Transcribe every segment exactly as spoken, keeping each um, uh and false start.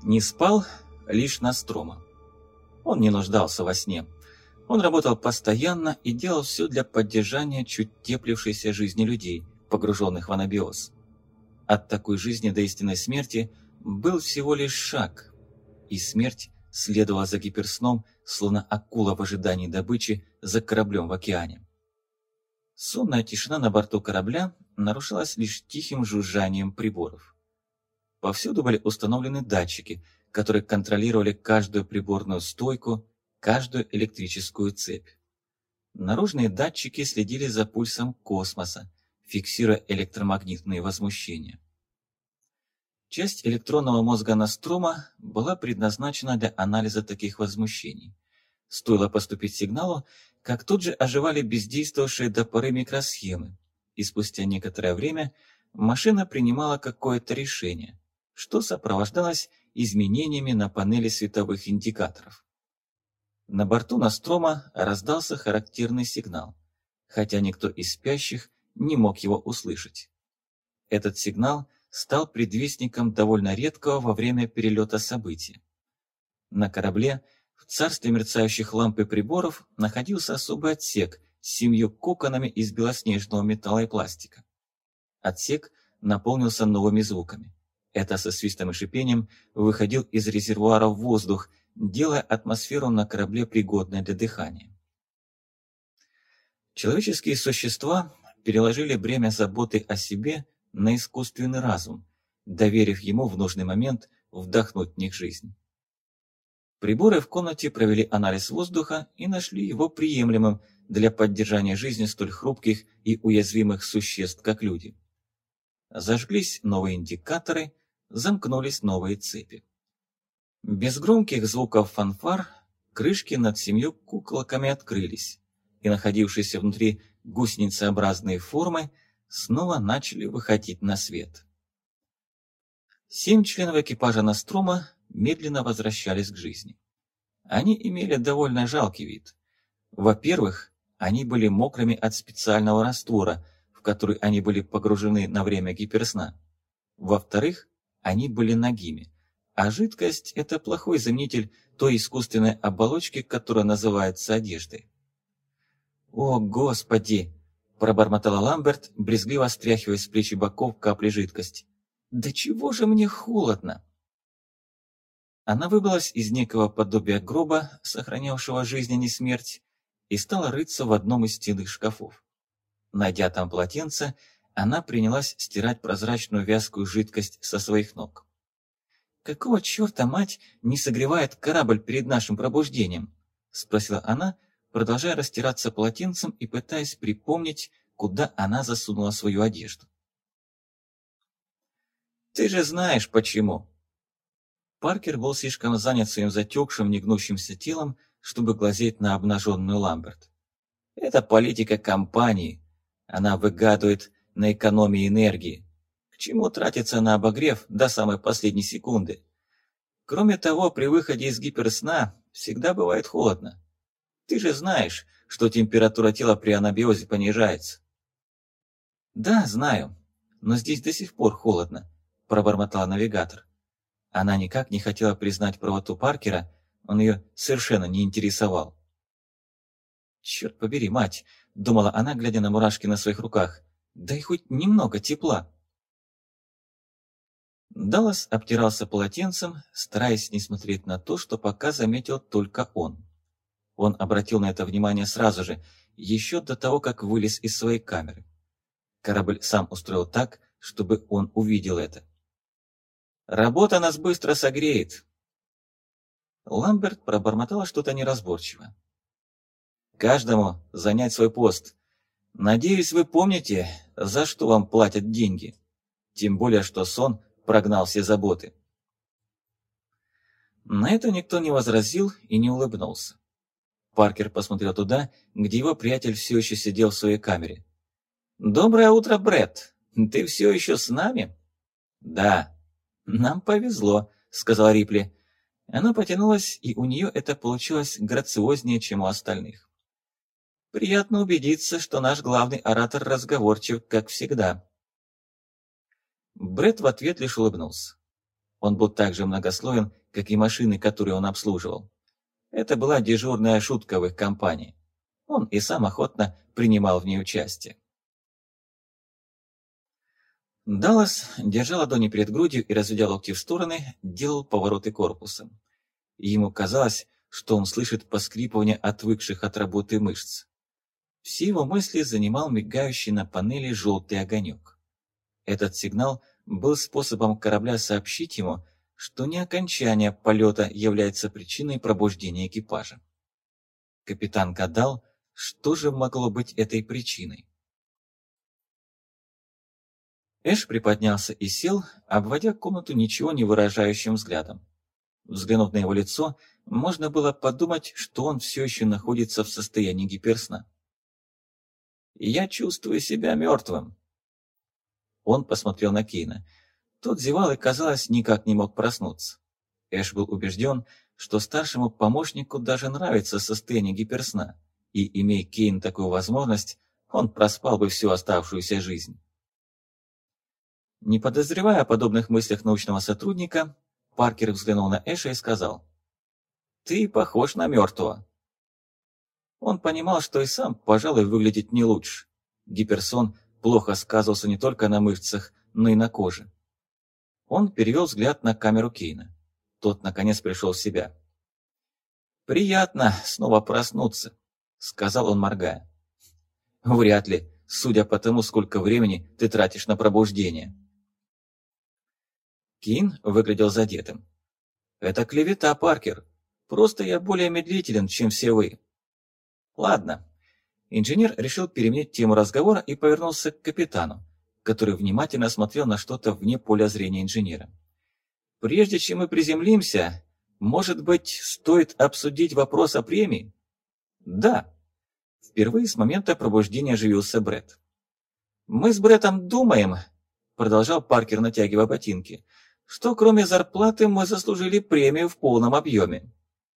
Не спал лишь Ностромо. Он не нуждался во сне. Он работал постоянно и делал все для поддержания чуть теплившейся жизни людей, погруженных в анабиоз. От такой жизни до истинной смерти был всего лишь шаг, и смерть следовала за гиперсном, словно акула в ожидании добычи за кораблем в океане. Сонная тишина на борту корабля нарушалась лишь тихим жужжанием приборов. Повсюду были установлены датчики, которые контролировали каждую приборную стойку, каждую электрическую цепь. Наружные датчики следили за пульсом космоса, фиксируя электромагнитные возмущения. Часть электронного мозга Ностромо была предназначена для анализа таких возмущений. Стоило поступить сигналу, как тут же оживали бездействовавшие до поры микросхемы, и спустя некоторое время машина принимала какое-то решение, что сопровождалось изменениями на панели световых индикаторов. На борту Ностромо раздался характерный сигнал, хотя никто из спящих не мог его услышать. Этот сигнал стал предвестником довольно редкого во время перелета события. На корабле, в царстве мерцающих ламп и приборов, находился особый отсек с семью коконами из белоснежного металла и пластика. Отсек наполнился новыми звуками. Это со свистом и шипением выходил из резервуара в воздух, делая атмосферу на корабле пригодной для дыхания. Человеческие существа переложили бремя заботы о себе на искусственный разум, доверив ему в нужный момент вдохнуть в них жизнь. Приборы в комнате провели анализ воздуха и нашли его приемлемым для поддержания жизни столь хрупких и уязвимых существ, как люди. Зажглись новые индикаторы, замкнулись новые цепи. Без громких звуков фанфар крышки над семью куколками открылись, и находившиеся внутри гусеницеобразные формы снова начали выходить на свет. Семь членов экипажа Ностромо медленно возвращались к жизни. Они имели довольно жалкий вид. Во-первых, они были мокрыми от специального раствора, в который они были погружены на время гиперсна. Во-вторых, они были нагими, а жидкость – это плохой заменитель той искусственной оболочки, которая называется одеждой. «О, Господи!» – пробормотала Ламберт, брезгливо стряхивая с плеч и боков капли жидкости. «Да чего же мне холодно?» Она выбралась из некого подобия гроба, сохранявшего жизнь, а не смерть, и стала рыться в одном из стенных шкафов. Найдя там полотенце, она принялась стирать прозрачную вязкую жидкость со своих ног. «Какого черта мать не согревает корабль перед нашим пробуждением?» – спросила она, продолжая растираться полотенцем и пытаясь припомнить, куда она засунула свою одежду. «Ты же знаешь, почему!» Паркер был слишком занят своим затекшим, негнущимся телом, чтобы глазеть на обнаженную Ламберт. «Это политика компании. Она выгадывает на экономии энергии. К чему тратиться на обогрев до самой последней секунды? Кроме того, при выходе из гиперсна всегда бывает холодно. Ты же знаешь, что температура тела при анабиозе понижается». «Да, знаю, но здесь до сих пор холодно», – пробормотал навигатор. Она никак не хотела признать правоту Паркера, он ее совершенно не интересовал. «Черт побери, мать!» – думала она, глядя на мурашки на своих руках. «Дай хоть немного тепла!» Даллас обтирался полотенцем, стараясь не смотреть на то, что пока заметил только он. Он обратил на это внимание сразу же, еще до того, как вылез из своей камеры. Корабль сам устроил так, чтобы он увидел это. «Работа нас быстро согреет!» Ламберт пробормотала что-то неразборчиво. «Каждому занять свой пост. Надеюсь, вы помните, за что вам платят деньги. Тем более, что сон прогнал все заботы». На это никто не возразил и не улыбнулся. Паркер посмотрел туда, где его приятель все еще сидел в своей камере. «Доброе утро, Брэд! Ты все еще с нами?» «Да». «Нам повезло», — сказала Рипли. Она потянулась, и у нее это получилось грациознее, чем у остальных. «Приятно убедиться, что наш главный оратор разговорчив, как всегда». Брэд в ответ лишь улыбнулся. Он был так же многослоен, как и машины, которые он обслуживал. Это была дежурная шутка в их компании. Он и сам охотно принимал в ней участие. Даллас, держа ладони перед грудью и разведя локти в стороны, делал повороты корпусом. Ему казалось, что он слышит поскрипывание отвыкших от работы мышц. Все его мысли занимал мигающий на панели желтый огонек. Этот сигнал был способом корабля сообщить ему, что не окончание полета является причиной пробуждения экипажа. Капитан гадал, что же могло быть этой причиной. Эш приподнялся и сел, обводя комнату ничего не выражающим взглядом. Взглянув на его лицо, можно было подумать, что он все еще находится в состоянии гиперсна. «Я чувствую себя мертвым». Он посмотрел на Кейна. Тот зевал и, казалось, никак не мог проснуться. Эш был убежден, что старшему помощнику даже нравится состояние гиперсна, и, имея Кейн такую возможность, он проспал бы всю оставшуюся жизнь. Не подозревая о подобных мыслях научного сотрудника, Паркер взглянул на Эша и сказал: «Ты похож на мертвого». Он понимал, что и сам, пожалуй, выглядит не лучше. Гиперсон плохо сказывался не только на мышцах, но и на коже. Он перевел взгляд на камеру Кейна. Тот, наконец, пришел в себя. «Приятно снова проснуться», — сказал он, моргая. «Вряд ли, судя по тому, сколько времени ты тратишь на пробуждение». Кейн выглядел задетым. «Это клевета, Паркер. Просто я более медлителен, чем все вы». «Ладно». Инженер решил переменить тему разговора и повернулся к капитану, который внимательно смотрел на что-то вне поля зрения инженера. «Прежде чем мы приземлимся, может быть, стоит обсудить вопрос о премии?» «Да». Впервые с момента пробуждения оживился Брэд. «Мы с Брэдом думаем», — продолжал Паркер, натягивая ботинки, «что кроме зарплаты мы заслужили премию в полном объеме».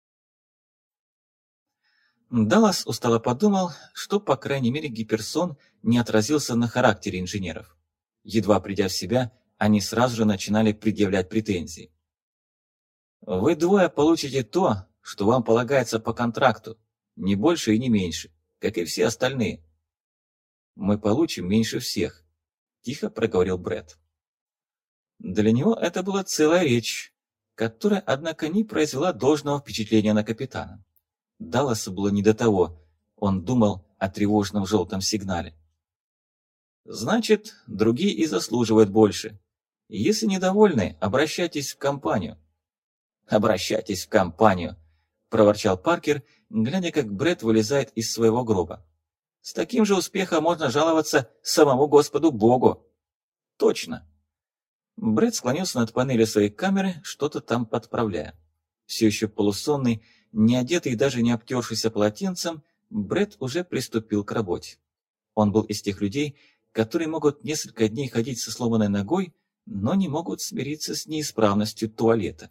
Даллас устало подумал, что, по крайней мере, гиперсон не отразился на характере инженеров. Едва придя в себя, они сразу же начинали предъявлять претензии. «Вы двое получите то, что вам полагается по контракту, не больше и не меньше, как и все остальные». «Мы получим меньше всех», – тихо проговорил Брэд. Для него это была целая речь, которая, однако, не произвела должного впечатления на капитана. Далласу было не до того, он думал о тревожном желтом сигнале. «Значит, другие и заслуживают больше. Если недовольны, обращайтесь в компанию». «Обращайтесь в компанию», – проворчал Паркер, глядя, как Брэд вылезает из своего гроба. «С таким же успехом можно жаловаться самому Господу Богу». «Точно». Брэд склонился над панелью своей камеры, что-то там подправляя. Все еще полусонный, не одетый и даже не обтершийся полотенцем, Брэд уже приступил к работе. Он был из тех людей, которые могут несколько дней ходить со сломанной ногой, но не могут смириться с неисправностью туалета.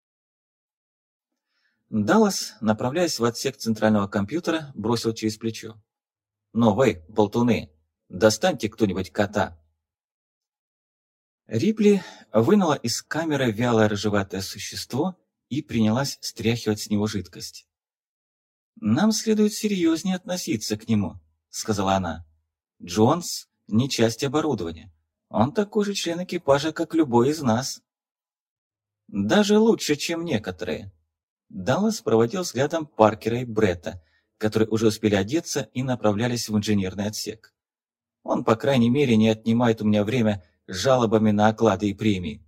Даллас, направляясь в отсек центрального компьютера, бросил через плечо: «Но вы, болтуны, достаньте кто-нибудь кота». Рипли вынула из камеры вялое рыжеватое существо и принялась стряхивать с него жидкость. «Нам следует серьезнее относиться к нему», — сказала она. «Джонс — не часть оборудования. Он такой же член экипажа, как любой из нас». «Даже лучше, чем некоторые». Даллас проводил взглядом Паркера и Бретта, которые уже успели одеться и направлялись в инженерный отсек. «Он, по крайней мере, не отнимает у меня время жалобами на оклады и премии».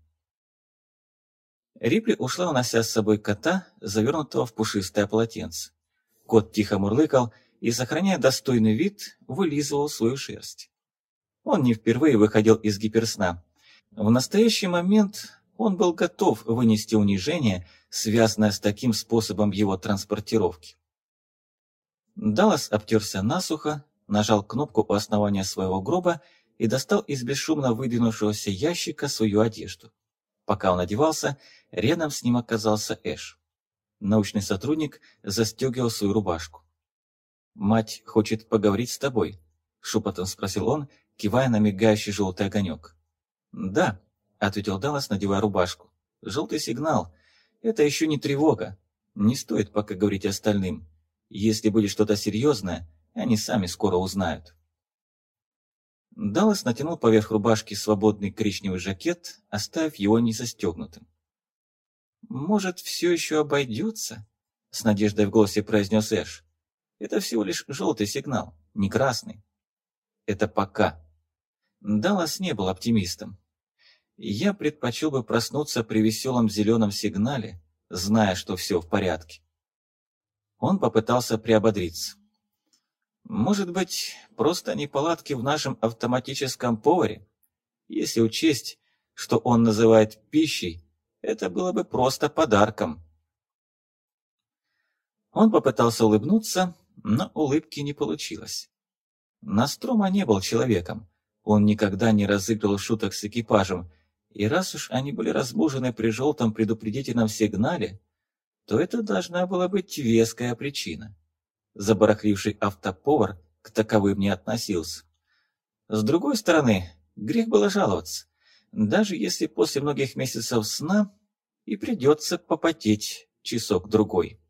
Рипли ушла, унося с собой кота, завернутого в пушистое полотенце. Кот тихо мурлыкал и, сохраняя достойный вид, вылизывал свою шерсть. Он не впервые выходил из гиперсна. В настоящий момент он был готов вынести унижение, связанное с таким способом его транспортировки. Даллас обтерся насухо, нажал кнопку у основания своего гроба и достал из бесшумно выдвинувшегося ящика свою одежду. Пока он одевался, рядом с ним оказался Эш. Научный сотрудник застегивал свою рубашку. «Мать хочет поговорить с тобой», — шепотом спросил он, кивая на мигающий желтый огонек. «Да», — ответил Даллас, надевая рубашку. Желтый сигнал – это еще не тревога. Не стоит пока говорить остальным. Если будет что-то серьезное, они сами скоро узнают. Даллас натянул поверх рубашки свободный коричневый жакет, оставив его незастегнутым. «Может, все еще обойдется?» – с надеждой в голосе произнес Эш. «Это всего лишь желтый сигнал, не красный». «Это пока». Даллас не был оптимистом. «Я предпочел бы проснуться при веселом зеленом сигнале, зная, что все в порядке». Он попытался приободриться. «Может быть, просто неполадки в нашем автоматическом поваре? Если учесть, что он называет пищей, это было бы просто подарком». Он попытался улыбнуться, но улыбки не получилось. Настрома не был человеком. Он никогда не разыгрывал шуток с экипажем, и раз уж они были разбужены при желтом предупредительном сигнале, то это должна была быть веская причина. Забарахливший автоповар к таковым не относился. С другой стороны, грех было жаловаться, даже если после многих месяцев сна и придется попотеть часок-другой.